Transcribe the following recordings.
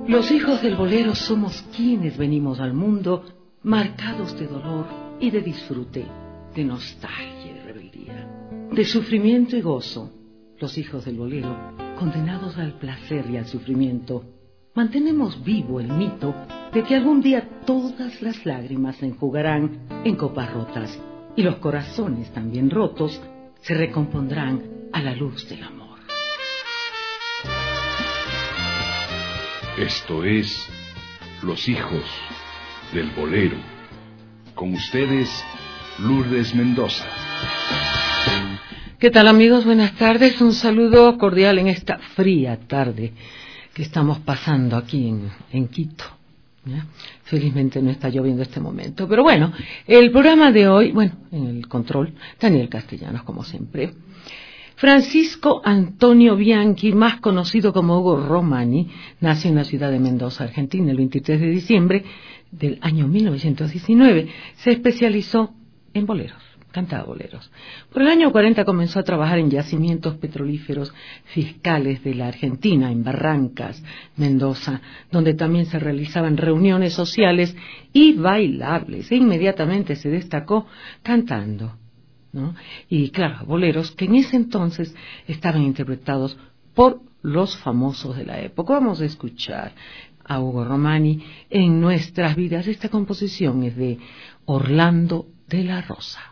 Los hijos del bolero somos quienes venimos al mundo marcados de dolor y de disfrute, de nostalgia y rebeldía, de sufrimiento y gozo. Los hijos del bolero, condenados al placer y al sufrimiento, mantenemos vivo el mito de que algún día todas las lágrimas se enjugarán en copas rotas y los corazones también rotos se recompondrán a la luz del amor. Esto es Los hijos del bolero. Con ustedes, Lourdes Mendoza. ¿Qué tal, amigos? Buenas tardes. Un saludo cordial en esta fría tarde que estamos pasando aquí en Quito. ¿Ya? Felizmente no está lloviendo este momento. Pero bueno, el programa de hoy, en el control, Daniel Castellanos, como siempre. Francisco Antonio Bianchi, más conocido como Hugo Romani, nació en la ciudad de Mendoza, Argentina, el 23 de diciembre del año 1919. Se especializó en boleros, cantaba boleros. Por el año 40 comenzó a trabajar en yacimientos petrolíferos fiscales de la Argentina, en Barrancas, Mendoza, donde también se realizaban reuniones sociales y bailables. E inmediatamente se destacó cantando, ¿no? Y claro, boleros que en ese entonces estaban interpretados por los famosos de la época. Vamos a escuchar a Hugo Romani en Nuestras Vidas. Esta composición es de Orlando de la Rosa.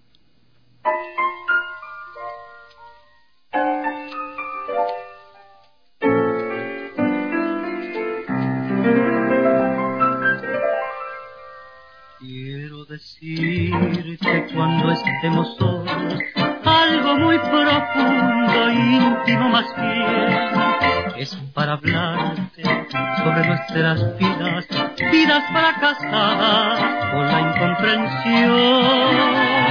Quiero decirte cuando estemos solos algo muy profundo, íntimo más bien. Es para hablarte sobre nuestras vidas fracasadas por la incomprensión.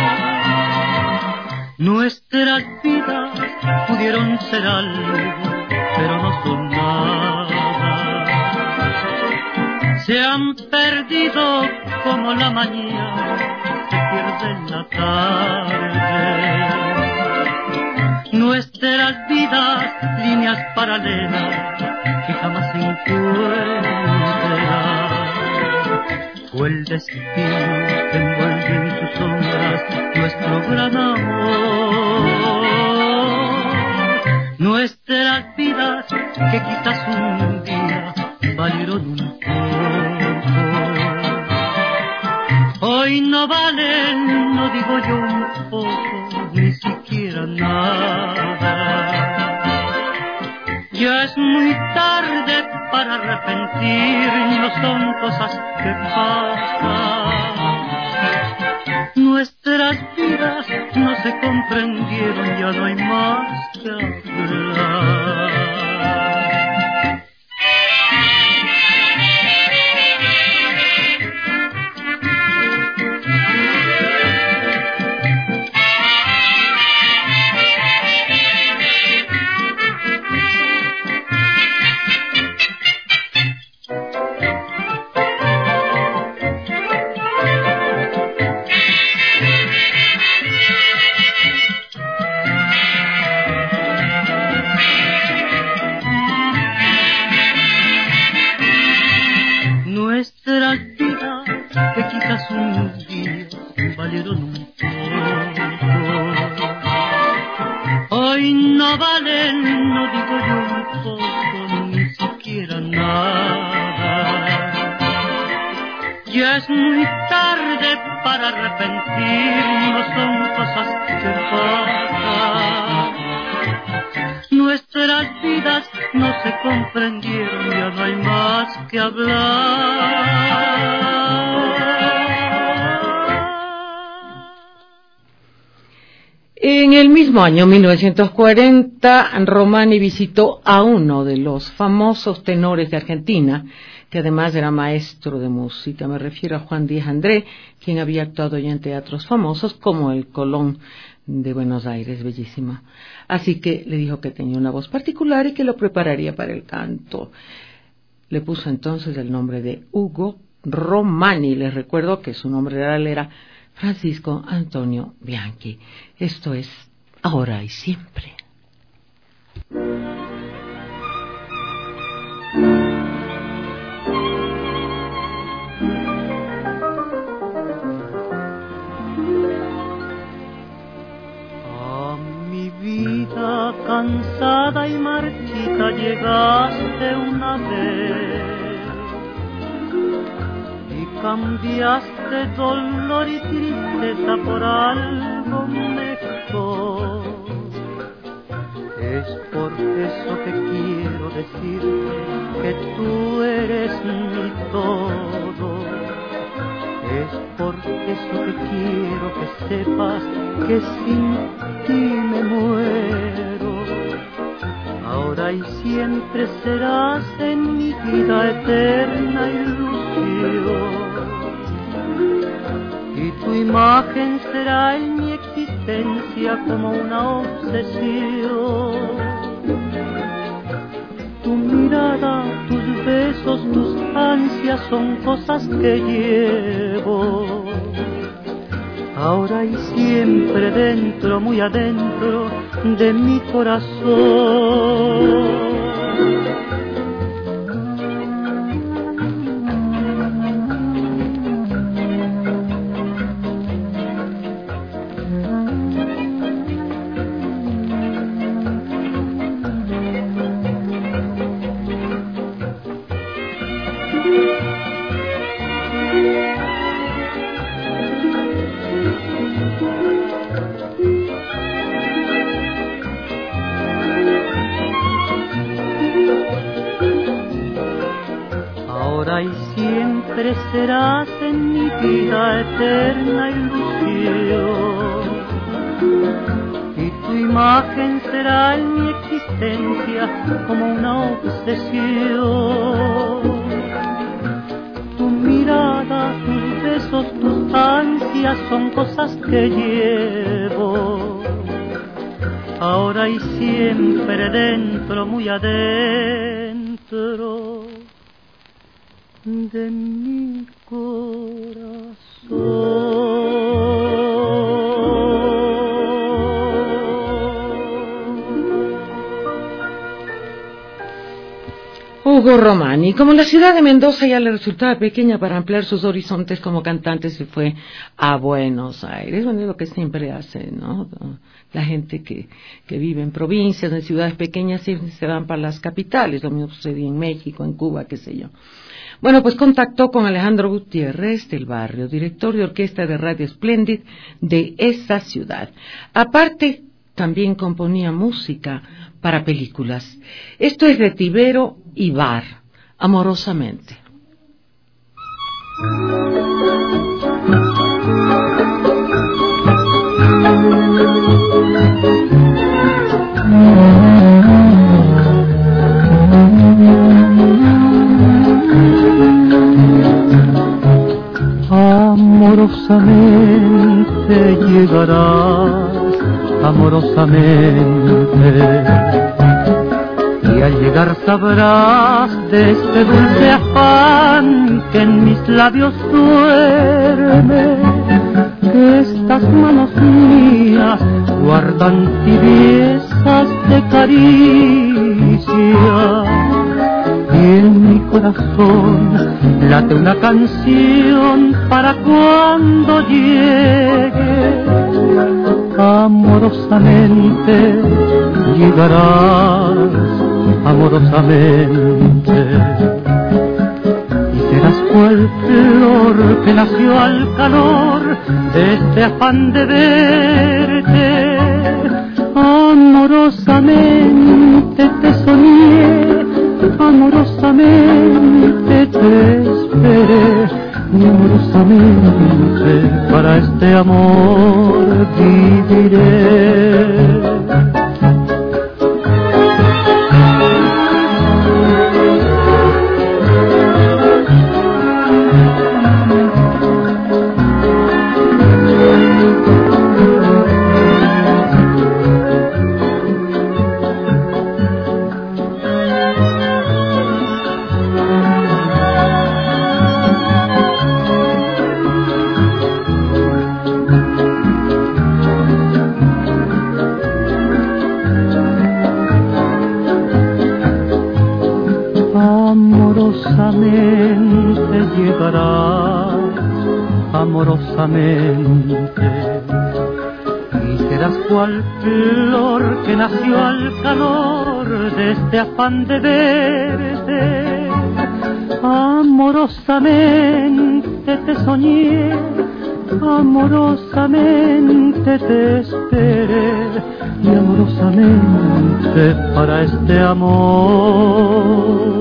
Nuestras vidas pudieron ser algo, pero no son nada. Se han perdido como la mañana se pierde en la tarde. Nuestras vidas, líneas paralelas que jamás se encuentran. Fue el destino que envuelve en sus sombras nuestro gran amor. Nuestras vidas que quizás un día valieron un poco, hoy no valen, no digo yo un poco, ni siquiera nada. Ya es muy tarde para arrepentirnos, son cosas que pasan. Nuestras vidas no se comprendieron, ya no hay más que hablar. Nuestras vidas que quizás un día valieron un poco, hoy no valen, no digo yo un poco, ni siquiera nada. Ya es muy tarde para arrepentirnos, son cosas que pasan. Nuestras vidas no se comprendieron, ya no hay más que hablar. En el mismo año 1940, Romani visitó a uno de los famosos tenores de Argentina, que además era maestro de música. Me refiero a Juan Díaz André, quien había actuado ya en teatros famosos como el Colón de Buenos Aires, bellísima. Así que le dijo que tenía una voz particular y que lo prepararía para el canto. Le puso entonces el nombre de Hugo Romani. Les recuerdo que su nombre real era Francisco Antonio Bianchi. Esto es Ahora y Siempre. quisiste una vez y cambiaste dolor y tristeza por algo mejor. Es por eso que quiero decirte que tú eres mi todo. Es por eso que quiero que sepas que sin ti me muero. Ahora y siempre serás en mi vida eterna ilusión. Y tu imagen será en mi existencia como una obsesión. Tu mirada, tus besos, tus ansias son cosas que llevo. Ahora y siempre dentro, muy adentro de mi corazón. Serás en mi vida eterna ilusión. Y tu imagen será en mi existencia como una obsesión. Tu mirada, tus besos, tus ansias son cosas que llevo. Ahora y siempre dentro, muy adentro de mi corazón. Hugo Romani. Como la ciudad de Mendoza ya le resultaba pequeña para ampliar sus horizontes como cantante, se fue a Buenos Aires. Bueno, es lo que siempre hace, ¿no? La gente que vive en provincias, en ciudades pequeñas, siempre se van para las capitales. Lo mismo sucedía en México, en Cuba, qué sé yo. Bueno, pues contactó con Alejandro Gutiérrez del Barrio, director de orquesta de Radio Splendid de esa ciudad. Aparte, también componía música para películas. Esto es de Tibero y Bar, Amorosamente. Amorosamente llegarás, amorosamente, y al llegar sabrás de este dulce afán que en mis labios duerme, que estas manos mías guardan tibiezas de caricia. Y en mi corazón late una canción para cuando llegue. Amorosamente llegarás, amorosamente, y serás cual flor que nació al calor de este afán de verte. Amorosamente te soñé, amorosamente te esperé, y amorosamente para este amor viviré. Amorosamente llegarás, amorosamente, y serás cual flor que nació al calor de este afán de verte. amorosamente te soñé, amorosamente te esperé, y amorosamente para este amor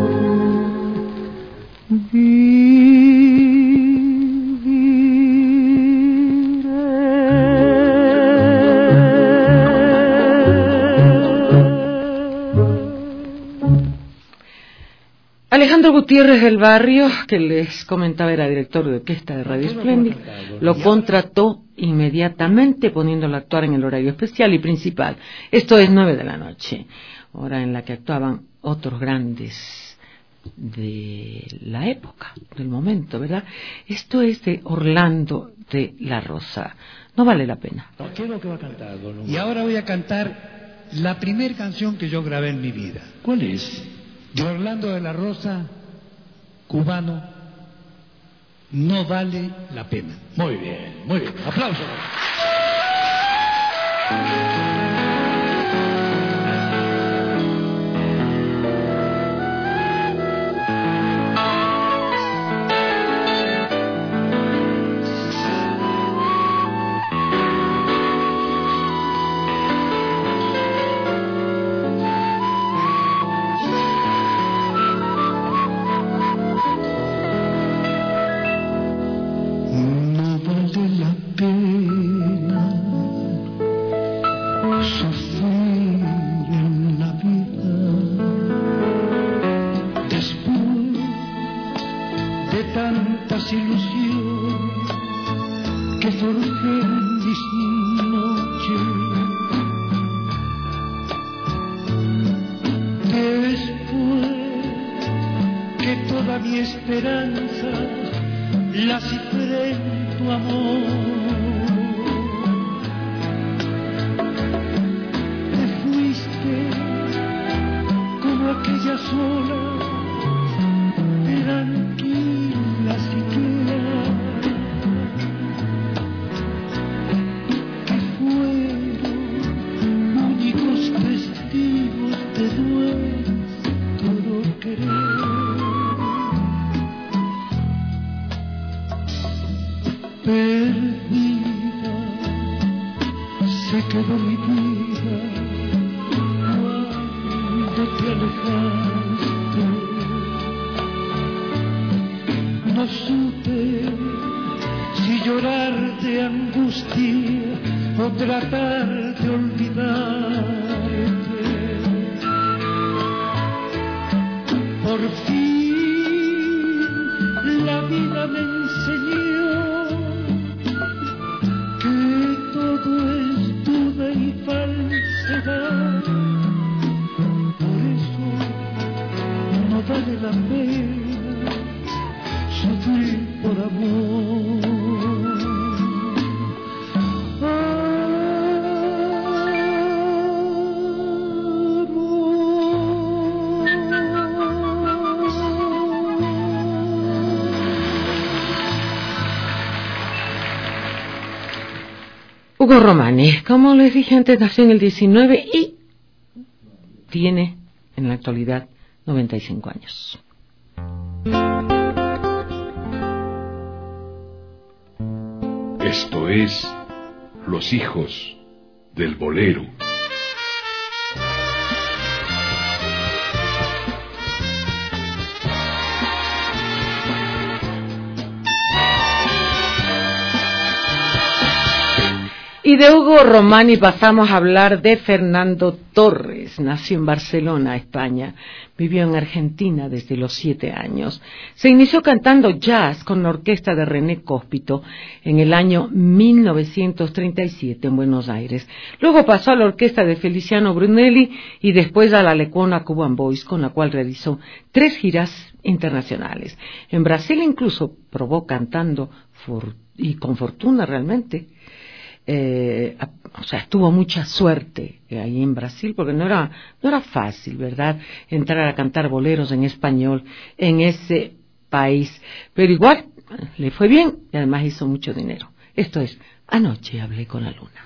Alejandro Gutiérrez del Barrio, que les comentaba era director de orquesta de Radio Espléndida, lo contrató inmediatamente poniéndolo a actuar en el horario especial y principal. Esto es 9 de la noche, hora en la que actuaban otros grandes de la época, del momento, ¿verdad? Esto es de Orlando de la Rosa. No vale la pena. ¿Qué es lo que va a cantar, don Hugo? Y ahora voy a cantar la primera canción que yo grabé en mi vida. ¿Cuál es? De Orlando de la Rosa, cubano, No vale la pena. Muy bien, muy bien. Aplausos. Hugo Romani, como les dije antes, nació en el 19 y tiene en la actualidad 95 años. Esto es Los Hijos del Bolero. Y de Hugo Romani pasamos a hablar de Fernando Torres. Nació en Barcelona, España. Vivió en Argentina desde los 7 años. Se inició cantando jazz con la orquesta de René Cóspito en el año 1937 en Buenos Aires. Luego pasó a la orquesta de Feliciano Brunelli y después a la Lecuona Cuban Boys, con la cual realizó 3 giras internacionales. En Brasil incluso probó cantando y con fortuna realmente. Tuvo mucha suerte ahí en Brasil, porque no era fácil, ¿verdad?, entrar a cantar boleros en español en ese país, pero igual le fue bien y además hizo mucho dinero. Esto es Anoche hablé con la luna.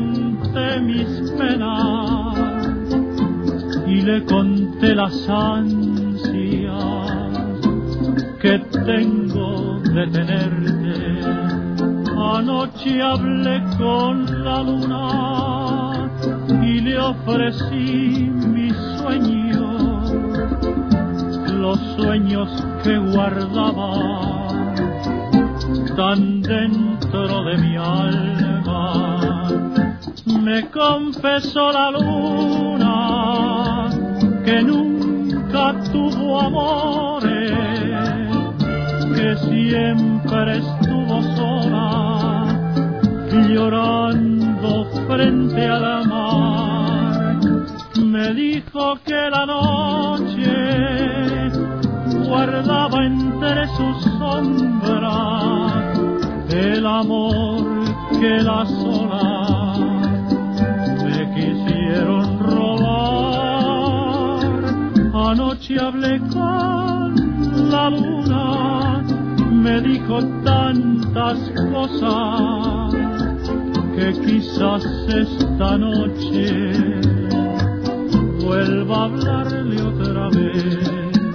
conté mis penas y le conté las ansias que tengo de tenerte. Anoche hablé con la luna y le ofrecí mis sueños, los sueños que guardaba tan dentro de mi alma. Me confesó la luna que nunca tuvo amores, que siempre estuvo sola, llorando frente al mar. Me dijo que la noche guardaba entre sus sombras el amor que las olas me quisieron robar. Anoche hablé con la luna, me dijo tantas cosas que quizás esta noche vuelva a hablarle otra vez.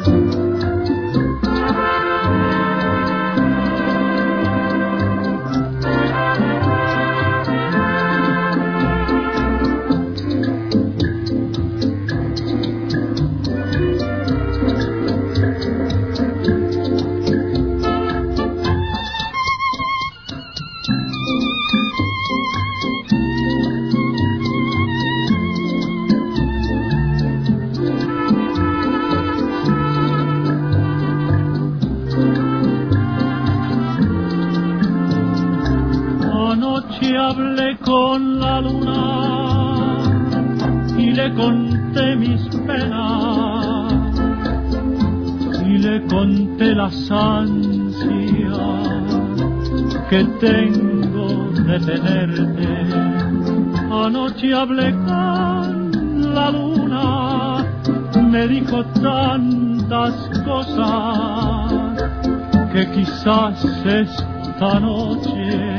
Hablé con la luna y le conté mis penas y le conté las ansias que tengo de tenerte. Anoche hablé con la luna, me dijo tantas cosas que quizás esta noche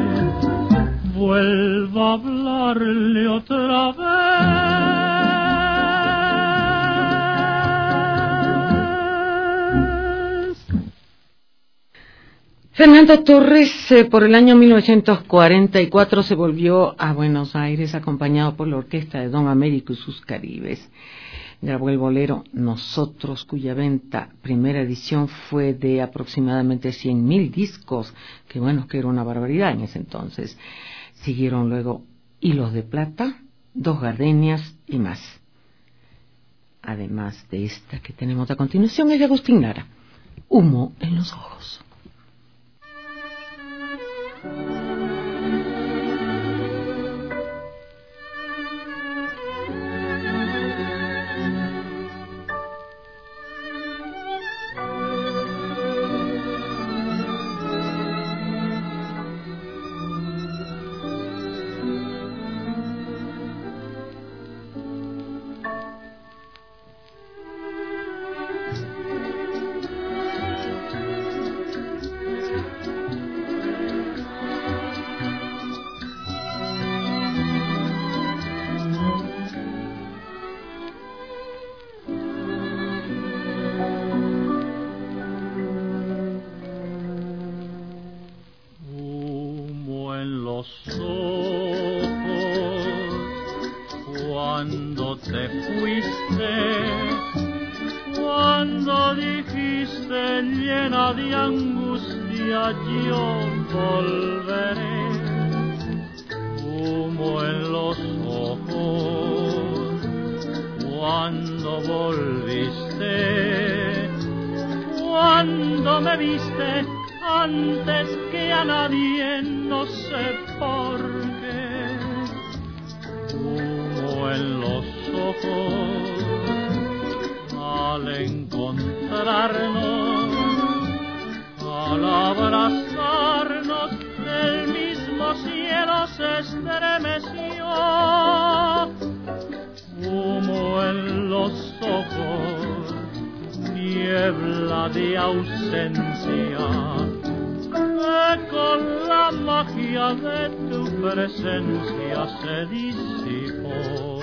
vuelva a hablarle otra vez. Fernando Torres, por el año 1944, se volvió a Buenos Aires acompañado por la orquesta de Don Américo y sus Caribes. Grabó el bolero Nosotros, cuya venta, primera edición, fue de aproximadamente 100.000 discos, que bueno, que era una barbaridad en ese entonces. Siguieron luego Hilos de Plata, Dos Gardenias y más. Además de esta que tenemos a continuación, es de Agustín Lara, Humo en los ojos. Cuando te fuiste, cuando dijiste llena de angustia yo volveré, humo en los ojos, cuando volviste, cuando me viste antes que a nadie, no sé por qué, humo en los ojos, al encontrarnos, al abrazarnos, el mismo cielo se estremeció, humo en los ojos, niebla de ausencia, con la magia de tu presencia se disipó.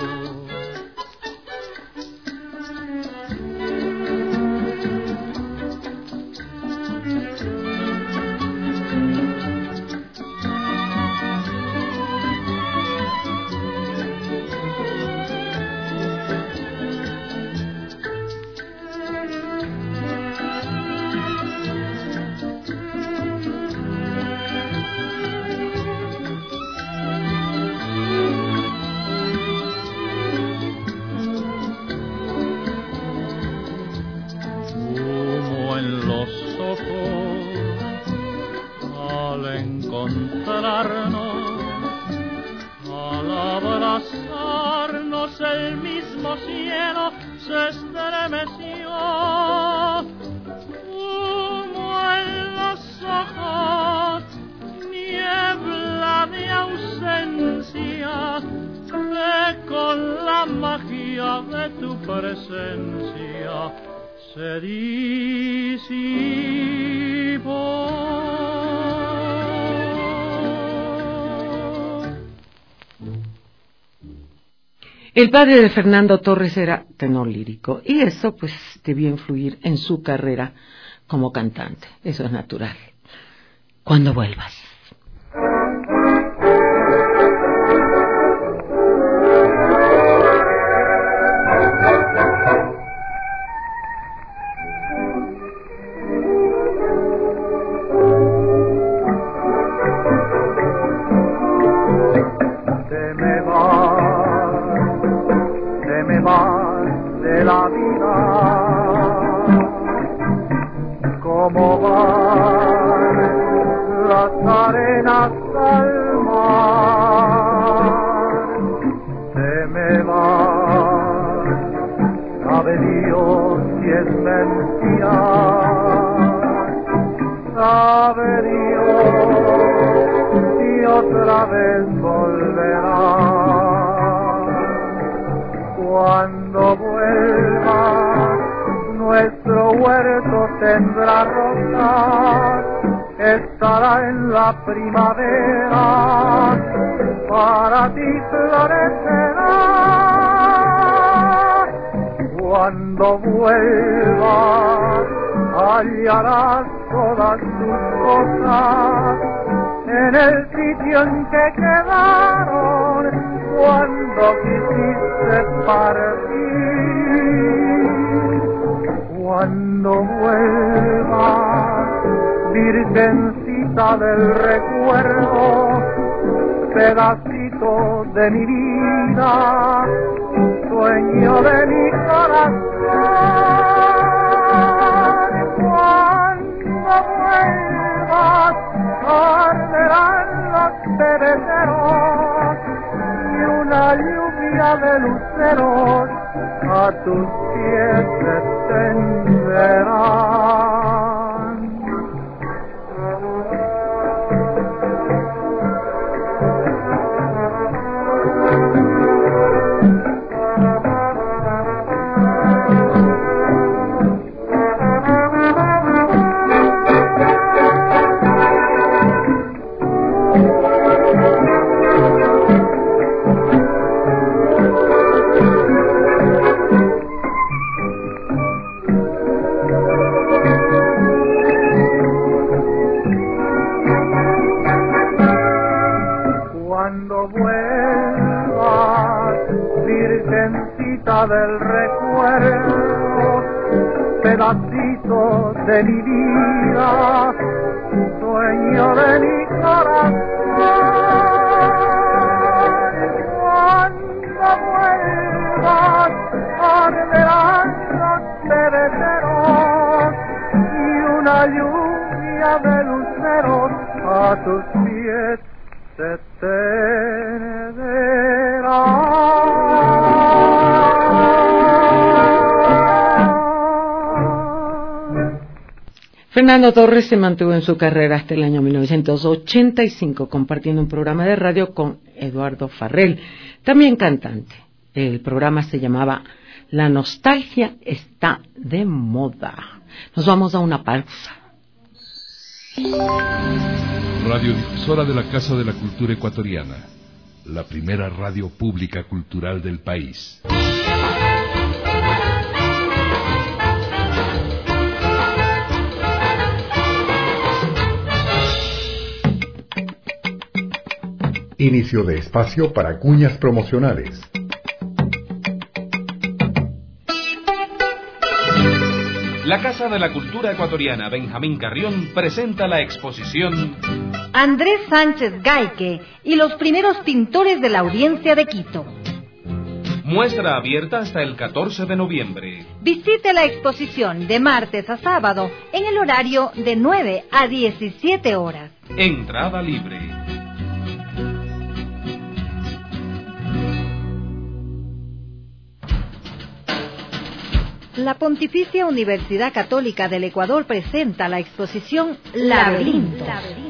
Al abrazarnos el mismo cielo se estremeció, humo en los ojos, niebla de ausencia, que con la magia de tu presencia se disipó. El padre de Fernando Torres era tenor lírico y eso pues debió influir en su carrera como cantante. Eso es natural. Cuando vuelvas. De la vida, como van las arenas al mar, se me van, sabe Dios si es mentira, sabe Dios si otra vez volverá. Cuando vuelva, nuestro huerto tendrá rosas, estará en la primavera, para ti florecerá. Cuando vuelva, hallarás todas tus cosas en el sitio en que quedaron cuando quisiste partir. Cuando vuelvas, virgencita del recuerdo, pedacito de mi vida, sueño de mi corazón. Cuando vuelvas, arderán los bebederos y una lluvia de luceros a tus pies se extenderán. Del recuerdo, pedacito de mi vida, sueño de mi corazón. Cuando vuelvas, arderán los bebederos y una lluvia de luceros a tus pies se tenderá. Fernando Torres se mantuvo en su carrera hasta el año 1985, compartiendo un programa de radio con Eduardo Farrell, también cantante. El programa se llamaba La nostalgia está de moda. Nos vamos a una pausa. Radiodifusora de la Casa de la Cultura Ecuatoriana, la primera radio pública cultural del país. Inicio de espacio para cuñas promocionales. La Casa de la Cultura Ecuatoriana Benjamín Carrión presenta la exposición Andrés Sánchez Gaique y los primeros pintores de la Audiencia de Quito. Muestra abierta hasta el 14 de noviembre. Visite la exposición de martes a sábado en el horario de 9 a 17 horas. Entrada libre. La Pontificia Universidad Católica del Ecuador presenta la exposición Laberintos,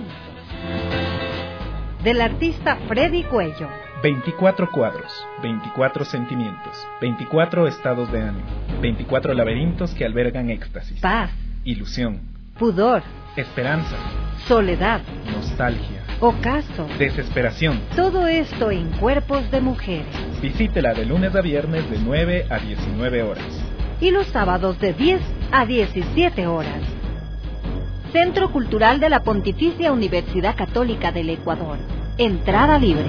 del artista Freddy Cuello. 24 cuadros, 24 sentimientos, 24 estados de ánimo, 24 laberintos que albergan éxtasis, paz, ilusión, pudor, esperanza, soledad, nostalgia, ocaso, desesperación. Todo esto en cuerpos de mujeres. Visítela de lunes a viernes de 9 a 19 horas. Y los sábados de 10 a 17 horas. Centro Cultural de la Pontificia Universidad Católica del Ecuador. Entrada libre.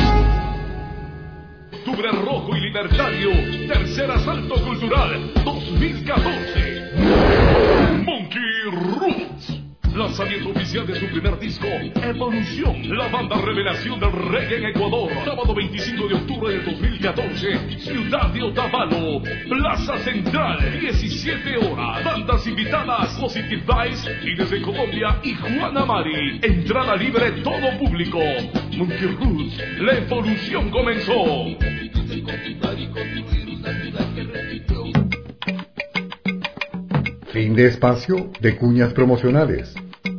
Octubre Rojo y Libertario, tercer asalto cultural 2014. Monkey Roots. Lanzamiento oficial de su primer disco, Evolución, la banda revelación del reggae en Ecuador. Sábado 25 de octubre del 2014, Ciudad de Otavalo, Plaza Central, 17 horas. Bandas invitadas, Positive Vice y desde Colombia y Juana Mari. Entrada libre todo público. Monkey Roots, la evolución comenzó. Fin de espacio de cuñas promocionales.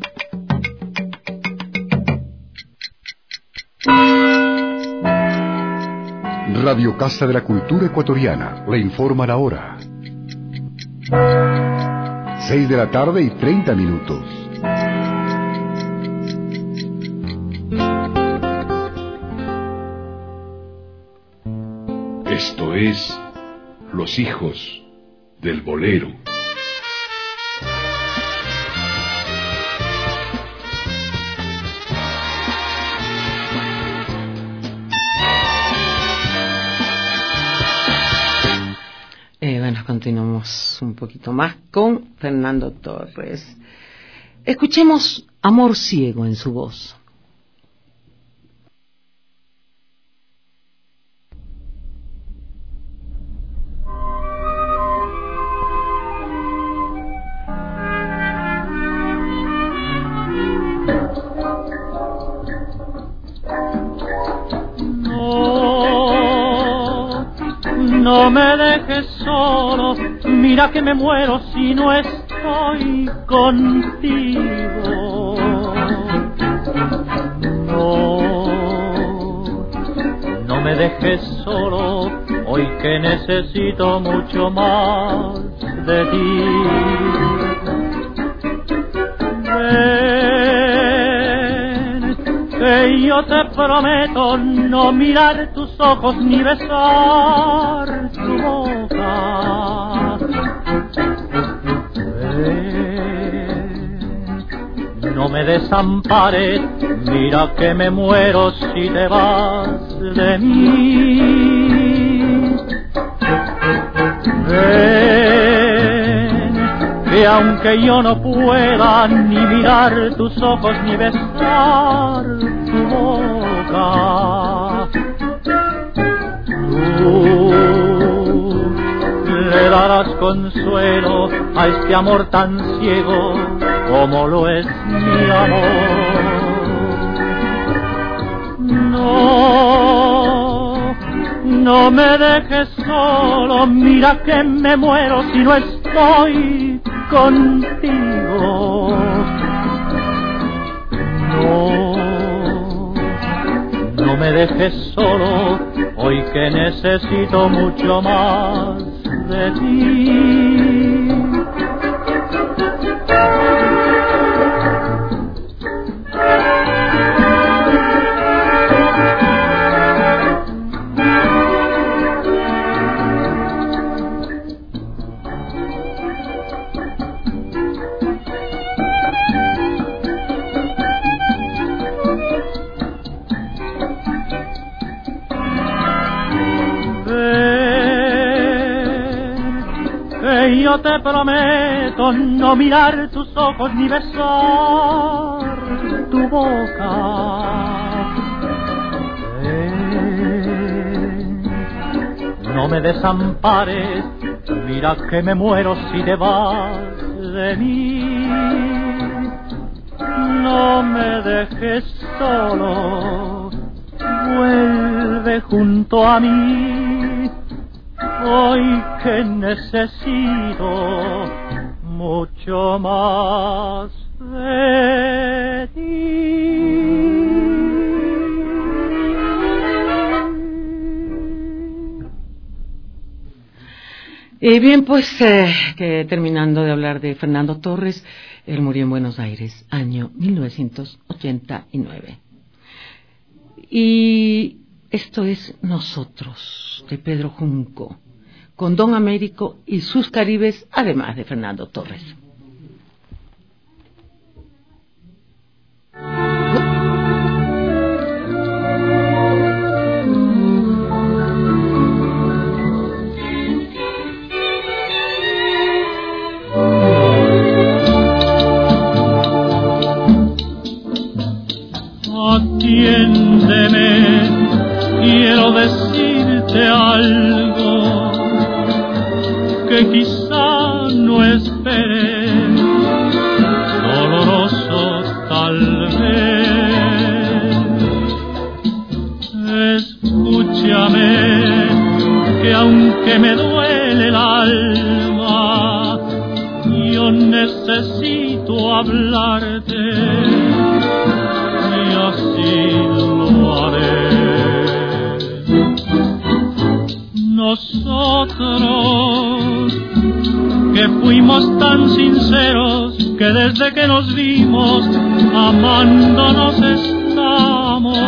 Radio Casa de la Cultura Ecuatoriana le informa la hora. 6 de la tarde y 30 minutos. Esto es Los Hijos del Bolero. Bueno, continuamos un poquito más con Fernando Torres. Escuchemos Amor Ciego en su voz. No me dejes solo, mira que me muero si no estoy contigo. No me dejes solo, hoy que necesito mucho más de ti. Ven, que yo te prometo no mirar tus ojos ni besar tu boca. Ven, no me desampares, mira que me muero si te vas de mí. Ven, que aunque yo no pueda ni mirar tus ojos ni besar tu boca, tú le darás consuelo a este amor tan ciego como lo es mi amor. No me dejes solo, mira que me muero si no estoy contigo. No me dejes solo, hoy que necesito mucho más de ti. que yo te prometo no mirar tus ojos ni besar tu boca. No me desampares, mira que me muero si te vas de mí. No me dejes solo, vuelve junto a mí. Hoy que necesito mucho más de ti. Bien, pues que terminando de hablar de Fernando Torres, él murió en Buenos Aires, año 1989. Y esto es Nosotros, de Pedro Junco, con Don Américo y sus Caribes, además de Fernando Torres. Atiéndeme, quiero decirte algo que quizá no esperes, doloroso tal vez. Escúchame, que aunque me duele el alma, yo necesito hablarte. Y así lo haré. Nosotros que fuimos tan sinceros que desde que nos vimos amándonos estamos.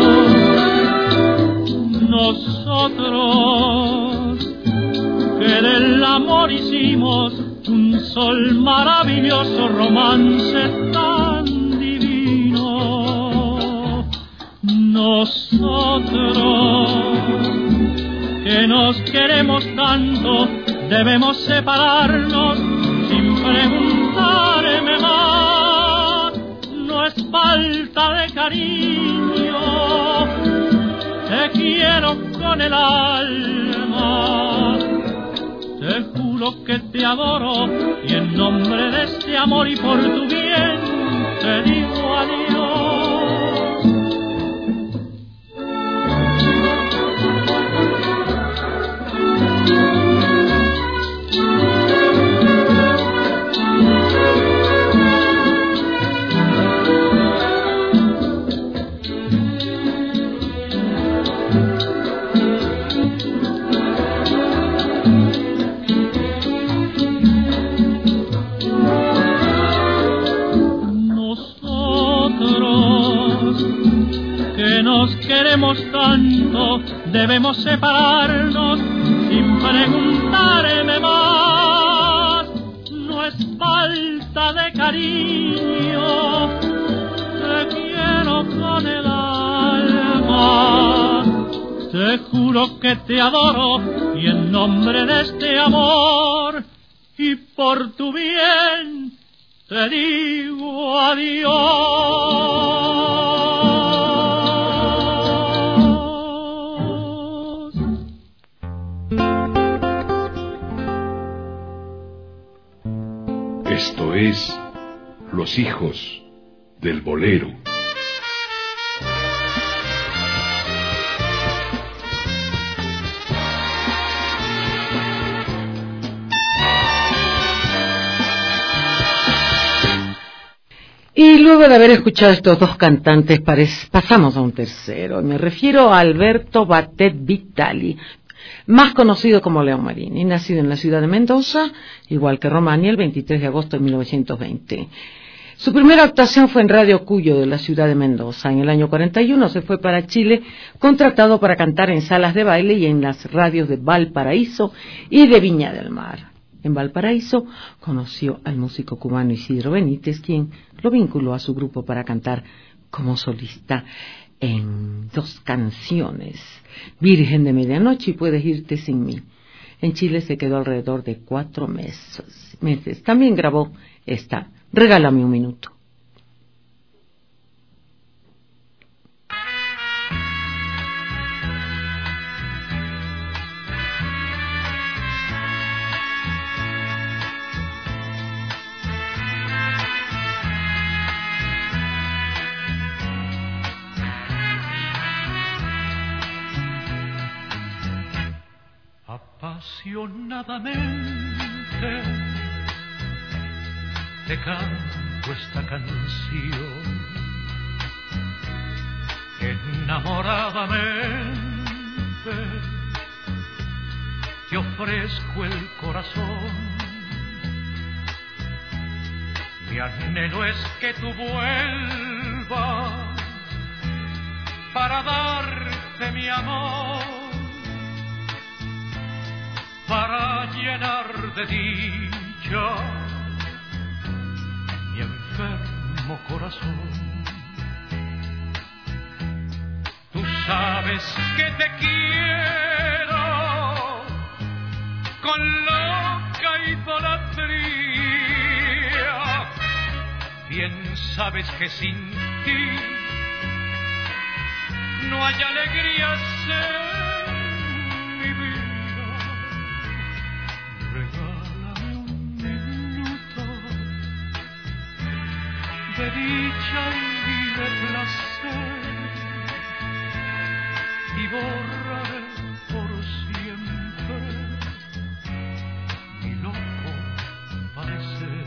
Nosotros que del amor hicimos un sol maravilloso, romance tan divino. Nosotros que nos queremos tanto, debemos separarnos sin preguntarme más. No es falta de cariño, te quiero con el alma. Te juro que te adoro y en nombre de este amor y por tu bien te digo adiós. Nos queremos tanto, debemos separarnos sin preguntarme más. No es falta de cariño, te quiero con el alma. Te juro que te adoro y en nombre de este amor y por tu bien te digo adiós. Esto es Los Hijos del Bolero. Y luego de haber escuchado a estos dos cantantes, pasamos a un tercero. Me refiero a Alberto Batet Vitali, más conocido como León Marini, nacido en la ciudad de Mendoza, igual que Romani, el 23 de agosto de 1920. Su primera actuación fue en Radio Cuyo de la ciudad de Mendoza. En el año 41 se fue para Chile, contratado para cantar en salas de baile y en las radios de Valparaíso y de Viña del Mar. En Valparaíso conoció al músico cubano Isidro Benítez, quien lo vinculó a su grupo para cantar como solista en dos canciones, Virgen de Medianoche y Puedes irte sin mí. En Chile se quedó alrededor de 4 meses. También grabó esta, Regálame un minuto. Apasionadamente te canto esta canción, enamoradamente te ofrezco el corazón. Mi anhelo es que tú vuelvas para darte mi amor, para llenar de dicha mi enfermo corazón. Tú sabes que te quiero con loca idolatría, bien sabes que sin ti no hay alegrías en mi vida. Regálame un minuto de dicha y de placer y borraré por siempre mi loco padecer.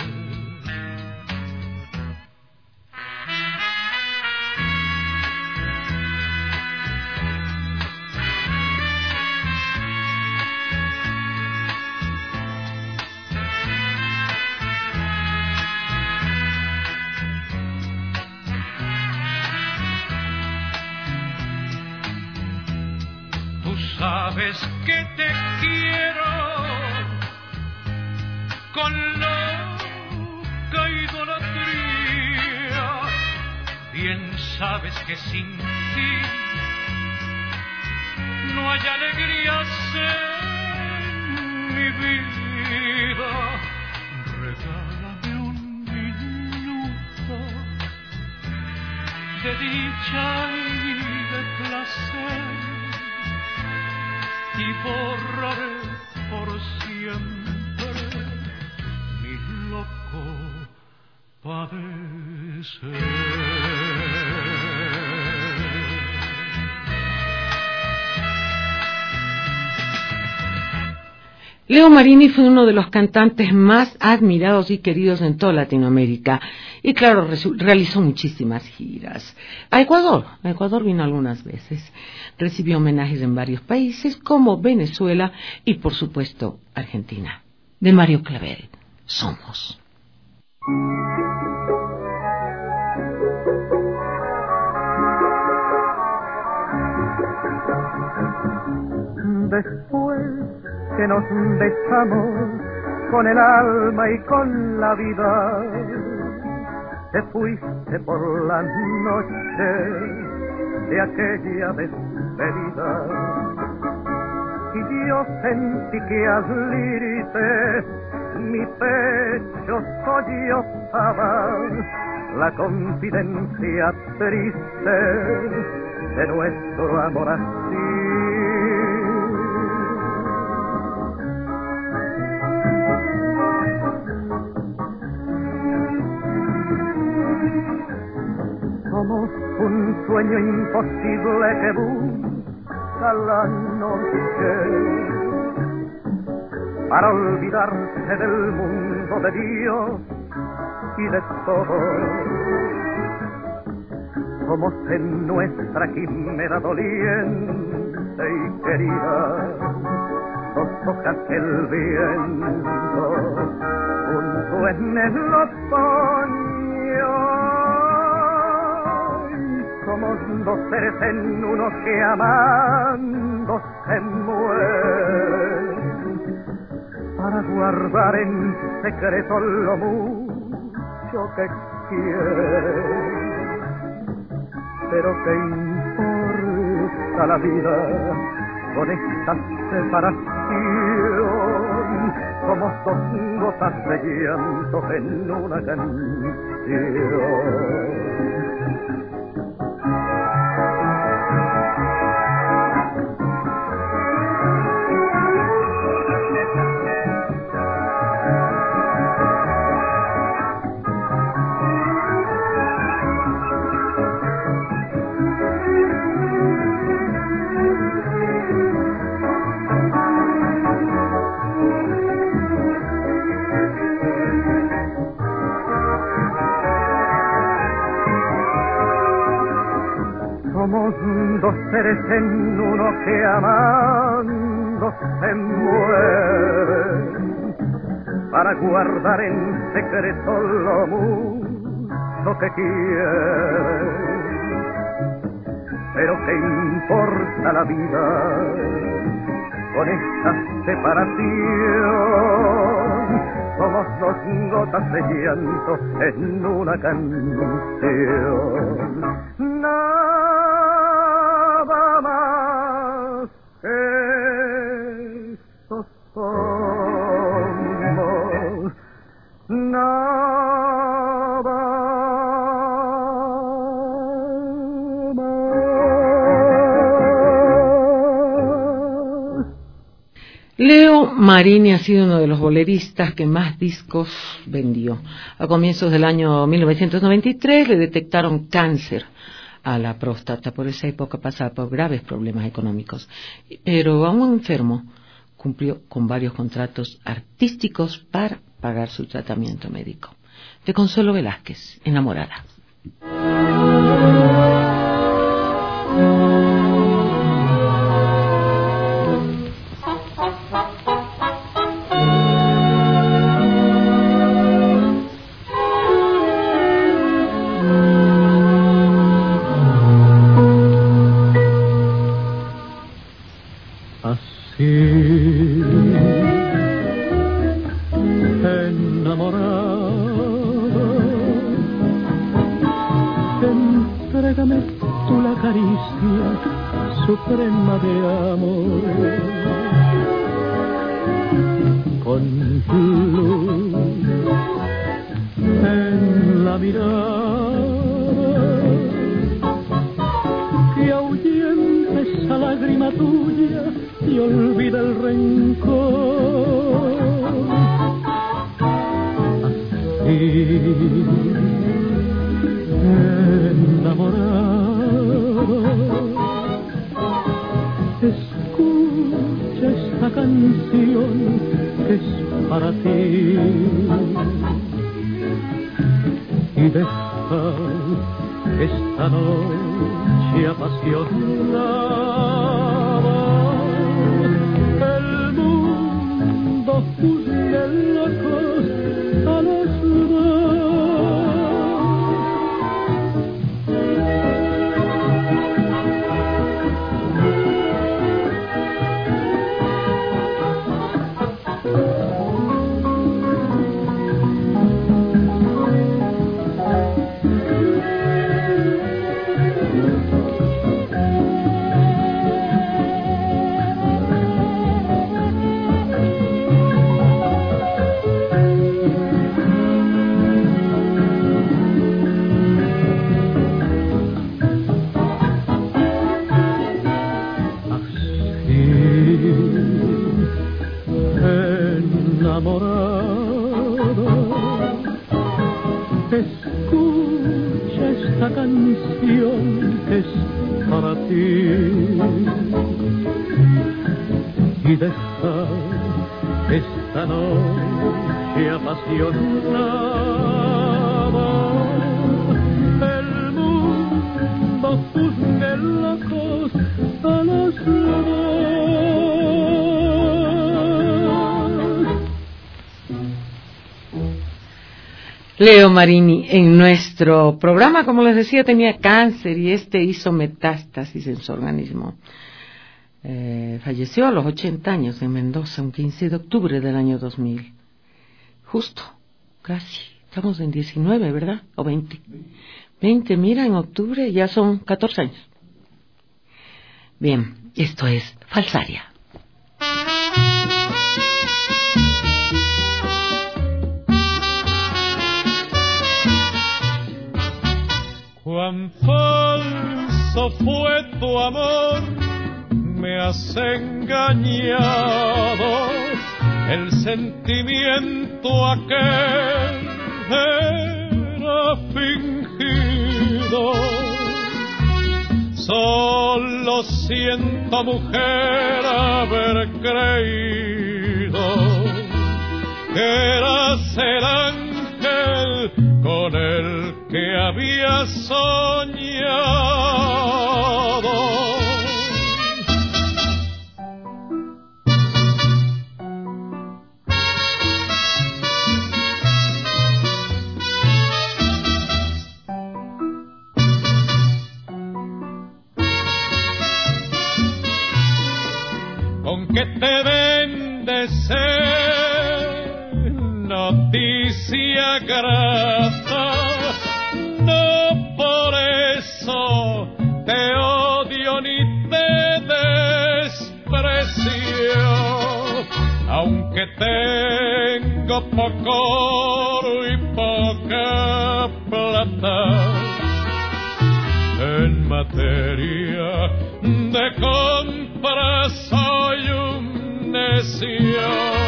Sabes que te quiero con loca idolatría, bien sabes que sin ti no hay alegrías en mi vida. Regálame un minuto de dicha y de placer y borraré por siempre mi loco padecer. Leo Marini fue uno de los cantantes más admirados y queridos en toda Latinoamérica y claro, realizó muchísimas giras. A Ecuador vino algunas veces, recibió homenajes en varios países como Venezuela y por supuesto Argentina. De Mario Clavel, Somos. Después que nos besamos con el alma y con la vida, te fuiste por la noche de aquella despedida, y yo sentí que al irte mi pecho sollozaba la confidencia triste de nuestro amor así. Somos un sueño imposible que busca la noche para olvidarse del mundo, de Dios y de todo. Somos en nuestra quimera doliente y querida, dos hojas que el viento junto en el otoño. Somos dos seres en uno que amando se mueren para guardar en secreto lo mucho que quieren. Pero ¿qué importa la vida con esta separación? somos dos gotas de llanto en una canción. Somos dos seres en uno que amando se mueren para guardar en secreto lo mucho que quieren. Pero qué importa la vida con esta separación. Somos dos gotas de llanto en una canción. Nada más que eso somos. Nada más. Leo Marini ha sido uno de los boleristas que más discos vendió. A comienzos del año 1993 le detectaron cáncer a la próstata. Por esa época pasaba por graves problemas económicos. Pero aún enfermo, cumplió con varios contratos artísticos para pagar su tratamiento médico. De Consuelo Velázquez, Enamorada. Entrégame tú la caricia suprema de amor, con luz en la mirada, que ahuyente esa lágrima tuya y olvida el rencor. Así enamorado, escucha esta canción que es para ti y deja esta noche apasionada. El mundo juzgue locos a los dos. Escucha esta canción que es para ti y deja esta noche apasionada. El mundo juzgue locos a los dos. Leo Marini, en nuestro programa, como les decía, tenía cáncer y hizo metástasis en su organismo. Falleció a los 80 años en Mendoza, un 15 de octubre del año 2000. Justo, casi. Estamos en 19, ¿verdad? O 20. 20, mira, en octubre ya son 14 años. Bien, esto es Falsaria. Cuán falso fue tu amor, me has engañado. El sentimiento aquel era fingido. Solo siento, mujer, haber creído que eras el ángel con el que había soñado. Con que te bendecé, noticia grata, no por eso te odio ni te desprecio, aunque tengo poco oro y poca plata. En materia de compra soy un necio.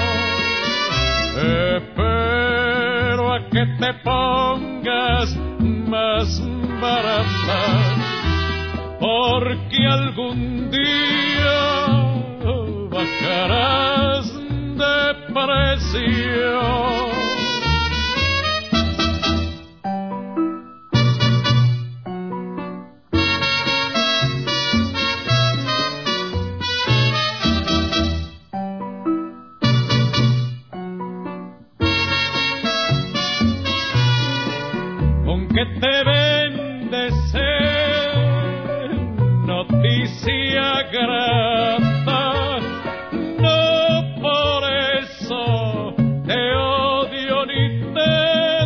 Espero a que te pongas más barata, porque algún día bajarás de precio. Que te bendecé, noticia grata, no por eso te odio ni te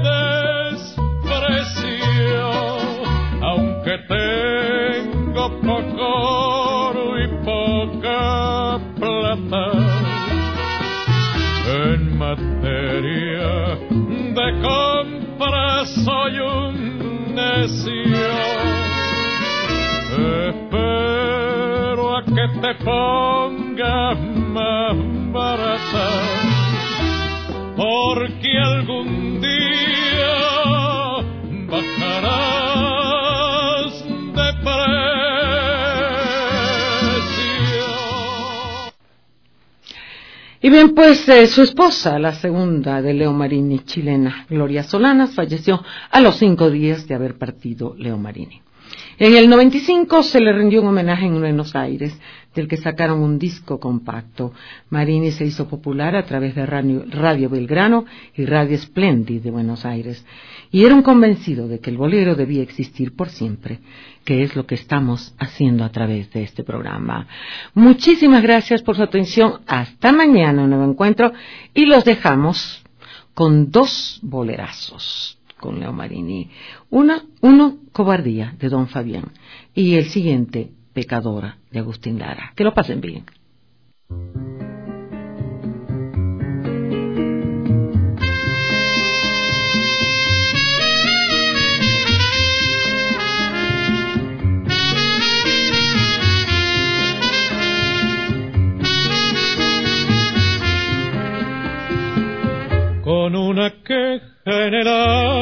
desprecio, aunque tengo poco oro y poca plata. En materia de compra soy un necio. Espero a que te pongas más barata, porque algún día bajarás de precio. Y bien, pues su esposa, la segunda de Leo Marini, chilena, Gloria Solanas, falleció a los 5 días de haber partido Leo Marini. En el 95 se le rindió un homenaje en Buenos Aires, del que sacaron un disco compacto. Marini se hizo popular a través de Radio Belgrano y Radio Splendid de Buenos Aires, y era un convencido de que el bolero debía existir por siempre, que es lo que estamos haciendo a través de este programa. Muchísimas gracias por su atención. Hasta mañana, un nuevo encuentro, y los dejamos con 2 bolerazos con Leo Marini. Uno, Cobardía, de Don Fabián, y el siguiente, Pecadora, de Agustín Lara. Que lo pasen bien. Con una queja en el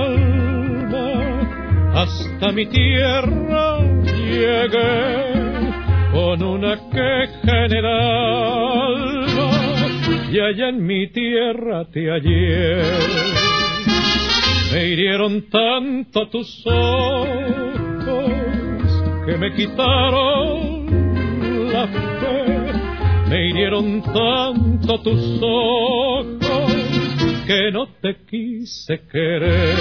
alma hasta mi tierra llegué, con una queja en el alma, y allá en mi tierra te hallé. Me hirieron tanto tus ojos que me quitaron la fe, me hirieron tanto tus ojos que no te quise querer.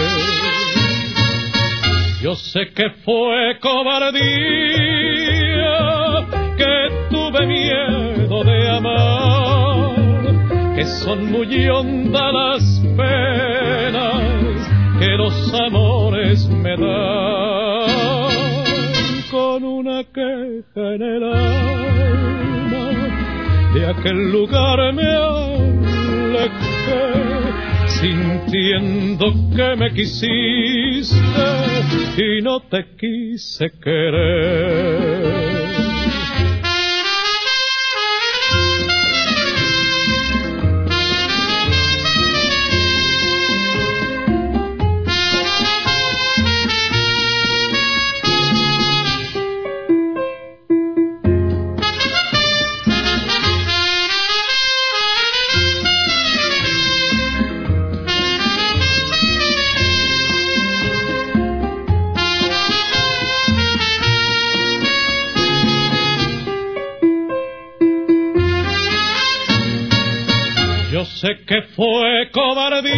Yo sé que fue cobardía, que tuve miedo de amar, que son muy hondas las penas que los amores me dan. Con una queja en el alma, de aquel lugar me alejé, sintiendo que me quisiste y no te quise querer. Yo sé que fue cobardía,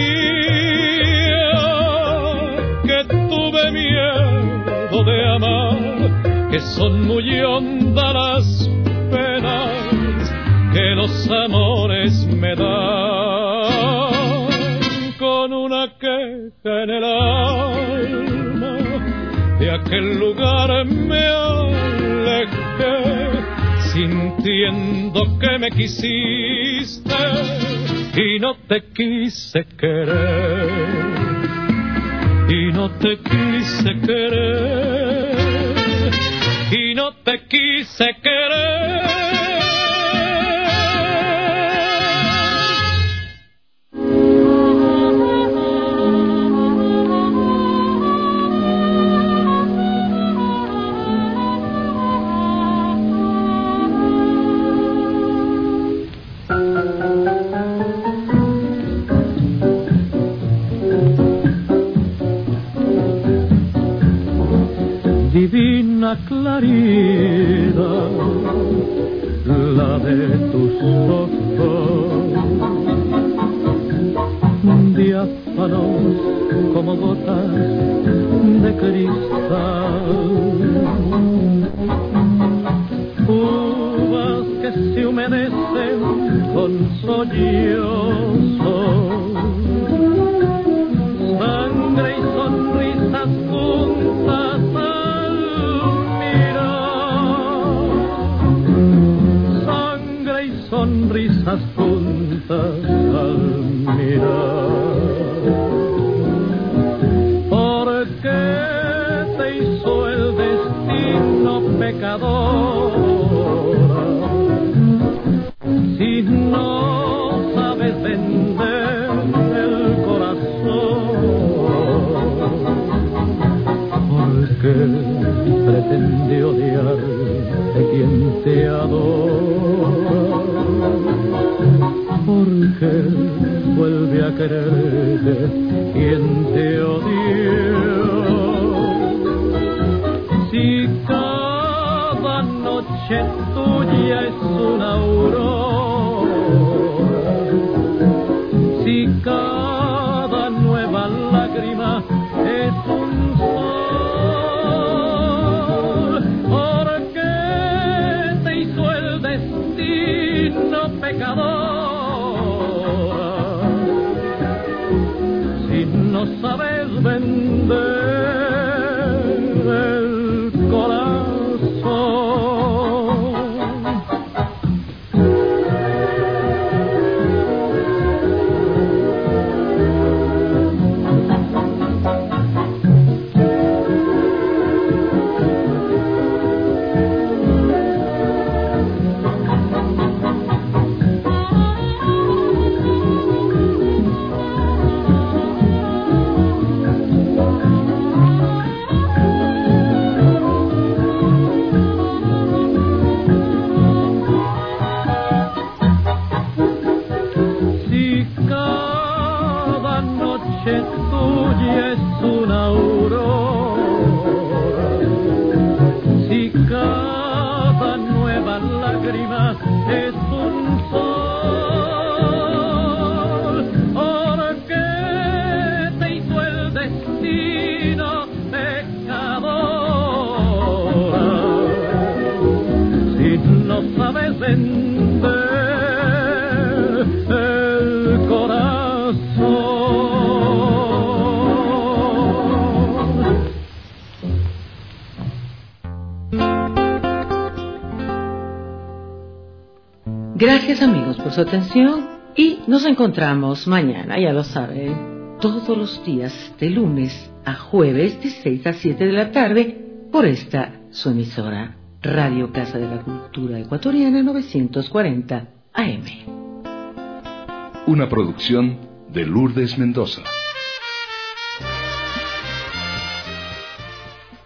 que tuve miedo de amar, que son muy hondas las penas que los amores me dan. Con una queja en el alma, de aquel lugar me alejé, sintiendo que me quisiste y no te quise querer, y no te quise querer, y no te quise querer. Divina claridad, la de tus ojos, diáfanos como gotas de cristal, uvas que se humedecen con sollozos, sangre y sonrisas juntas al mirar, sangre y sonrisas juntas al mirar. ¿Por qué te hizo el destino pecadora si no sabes vender el corazón? ¿Por qué pretende odiarte quien te adora? ¿Por qué vuelve a quererte quien te odió? Si cada noche tuya es una aurora, si cada nueva lágrima es un sol, ¿por qué te hizo el destino pecadora si no sabes vender el corazón? Tuya es una aurora, si cada nueva lágrima es un sol, ¿por qué te hizo el destino pecadora si no sabes vender el corazón? Gracias amigos por su atención Y nos encontramos mañana, ya lo saben, todos los días de lunes a jueves de 6 a 7 de la tarde por esta su emisora Radio Casa de la Cultura Ecuatoriana 940 AM. Una producción de Lourdes Mendoza.